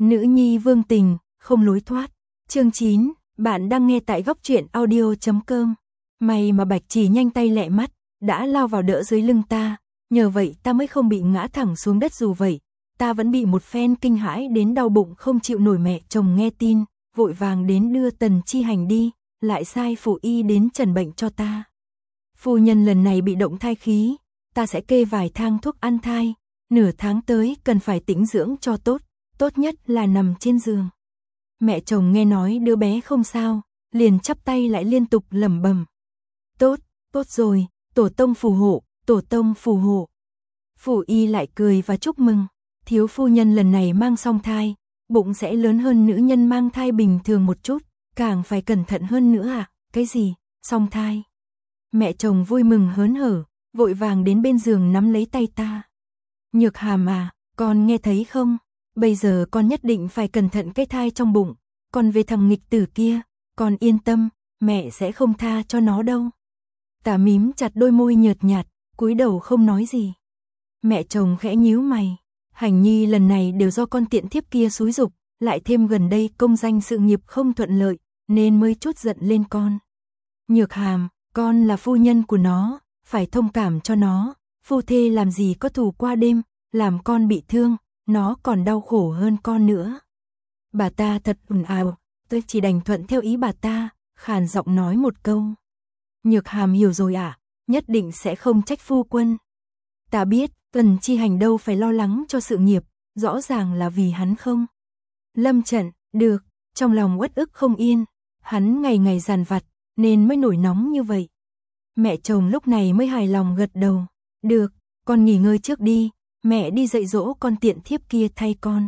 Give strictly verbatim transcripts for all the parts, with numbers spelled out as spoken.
Nữ nhi vương tình, không lối thoát. Chương chín, bạn đang nghe tại góc truyện audio chấm com. May mà Bạch Chỉ nhanh tay lẹ mắt, đã lao vào đỡ dưới lưng ta, nhờ vậy ta mới không bị ngã thẳng xuống đất, dù vậy, ta vẫn bị một phen kinh hãi đến đau bụng không chịu nổi. Mẹ chồng nghe tin, vội vàng đến đưa Tần Chi Hành đi, lại sai phụ y đến trần bệnh cho ta. Phu nhân lần này bị động thai khí, ta sẽ kê vài thang thuốc ăn thai, nửa tháng tới cần phải tĩnh dưỡng cho tốt, tốt nhất là nằm trên giường. Mẹ chồng nghe nói đứa bé không sao, liền chắp tay lại liên tục lẩm bẩm. Tốt, tốt rồi, tổ tông phù hộ, tổ tông phù hộ. Phủ y lại cười và chúc mừng, thiếu phu nhân lần này mang song thai, bụng sẽ lớn hơn nữ nhân mang thai bình thường một chút, càng phải cẩn thận hơn nữa à, cái gì, song thai. Mẹ chồng vui mừng hớn hở, vội vàng đến bên giường nắm lấy tay ta. Nhược Hàm à, con nghe thấy không? Bây giờ con nhất định phải cẩn thận cái thai trong bụng, còn về thằng nghịch tử kia, con yên tâm, mẹ sẽ không tha cho nó đâu. Ta mím chặt đôi môi nhợt nhạt, cúi đầu không nói gì. Mẹ chồng khẽ nhíu mày, Hành nhi lần này đều do con tiện thiếp kia xúi giục, lại thêm gần đây công danh sự nghiệp không thuận lợi, nên mới chút giận lên con. Nhược Hàm, con là phu nhân của nó, phải thông cảm cho nó, phu thê làm gì có thù qua đêm, làm con bị thương, nó còn đau khổ hơn con nữa. Bà ta thật ồn ào, tôi chỉ đành thuận theo ý bà ta, khàn giọng nói một câu. Nhược Hàm hiểu rồi ạ, à, nhất định sẽ không trách phu quân. Ta biết, Tần Chi Hành đâu phải lo lắng cho sự nghiệp, rõ ràng là vì hắn không. Lâm trận, được, trong lòng uất ức không yên, hắn ngày ngày dằn vặt, nên mới nổi nóng như vậy. Mẹ chồng lúc này mới hài lòng gật đầu, được, con nghỉ ngơi trước đi, mẹ đi dạy dỗ con tiện thiếp kia thay con.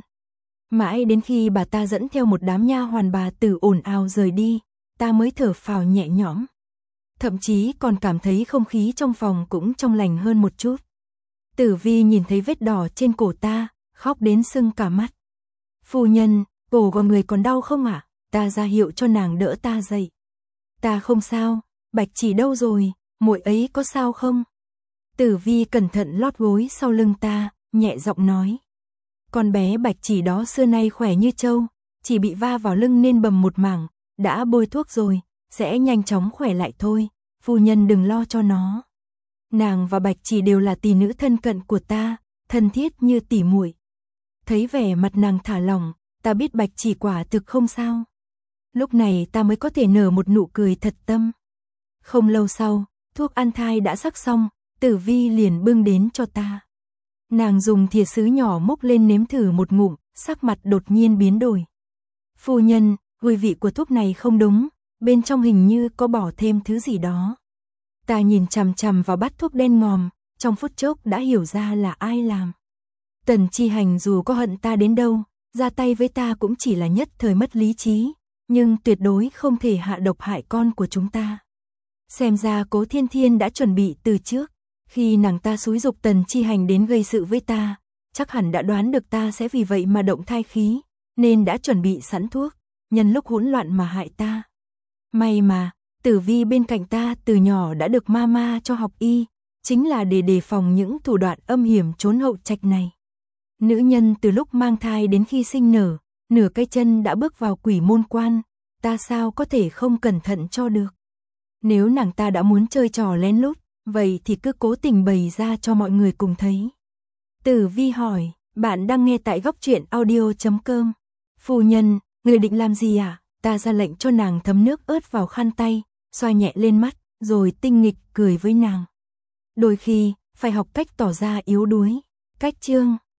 Mãi đến khi bà ta dẫn theo một đám nha hoàn bà tử ồn ào rời đi, ta mới thở phào nhẹ nhõm. Thậm chí còn cảm thấy không khí trong phòng cũng trong lành hơn một chút. Tử Vi nhìn thấy vết đỏ trên cổ ta, khóc đến sưng cả mắt. Phu nhân, cổ của người còn đau không ạ? À? Ta ra hiệu cho nàng đỡ ta dậy. Ta không sao, Bạch Chỉ đâu rồi, muội ấy có sao không? Tử Vi cẩn thận lót gối sau lưng ta, nhẹ giọng nói. Con bé Bạch Chỉ đó xưa nay khỏe như trâu, chỉ bị va vào lưng nên bầm một mảng, đã bôi thuốc rồi, sẽ nhanh chóng khỏe lại thôi, phu nhân đừng lo cho nó. Nàng và Bạch Chỉ đều là tỷ nữ thân cận của ta, thân thiết như tỷ muội. Thấy vẻ mặt nàng thả lỏng, ta biết Bạch Chỉ quả thực không sao. Lúc này ta mới có thể nở một nụ cười thật tâm. Không lâu sau, thuốc ăn thai đã sắc xong, Tử Vi liền bưng đến cho ta. Nàng dùng thìa sứ nhỏ múc lên nếm thử một ngụm, sắc mặt đột nhiên biến đổi. Phu nhân, mùi vị của thuốc này không đúng, bên trong hình như có bỏ thêm thứ gì đó. Ta nhìn chằm chằm vào bát thuốc đen ngòm, trong phút chốc đã hiểu ra là ai làm. Tần Chi Hành dù có hận ta đến đâu, ra tay với ta cũng chỉ là nhất thời mất lý trí, nhưng tuyệt đối không thể hạ độc hại con của chúng ta. Xem ra Cố Thiên Thiên đã chuẩn bị từ trước, khi nàng ta xúi giục Tần Chi Hành đến gây sự với ta, chắc hẳn đã đoán được ta sẽ vì vậy mà động thai khí, nên đã chuẩn bị sẵn thuốc, nhân lúc hỗn loạn mà hại ta. May mà, Tử Vi bên cạnh ta từ nhỏ đã được mama cho học y, chính là để đề phòng những thủ đoạn âm hiểm trốn hậu trạch này. Nữ nhân từ lúc mang thai đến khi sinh nở, nửa cái chân đã bước vào quỷ môn quan, ta sao có thể không cẩn thận cho được. Nếu nàng ta đã muốn chơi trò lén lút, vậy thì cứ cố tình bày ra cho mọi người cùng thấy. Tử Vi hỏi, bạn đang nghe tại góc truyện audio chấm com. Phu nhân, người định làm gì à? Ta ra lệnh cho nàng thấm nước ớt vào khăn tay, xoa nhẹ lên mắt, rồi tinh nghịch cười với nàng. Đôi khi, phải học cách tỏ ra yếu đuối. Cách chương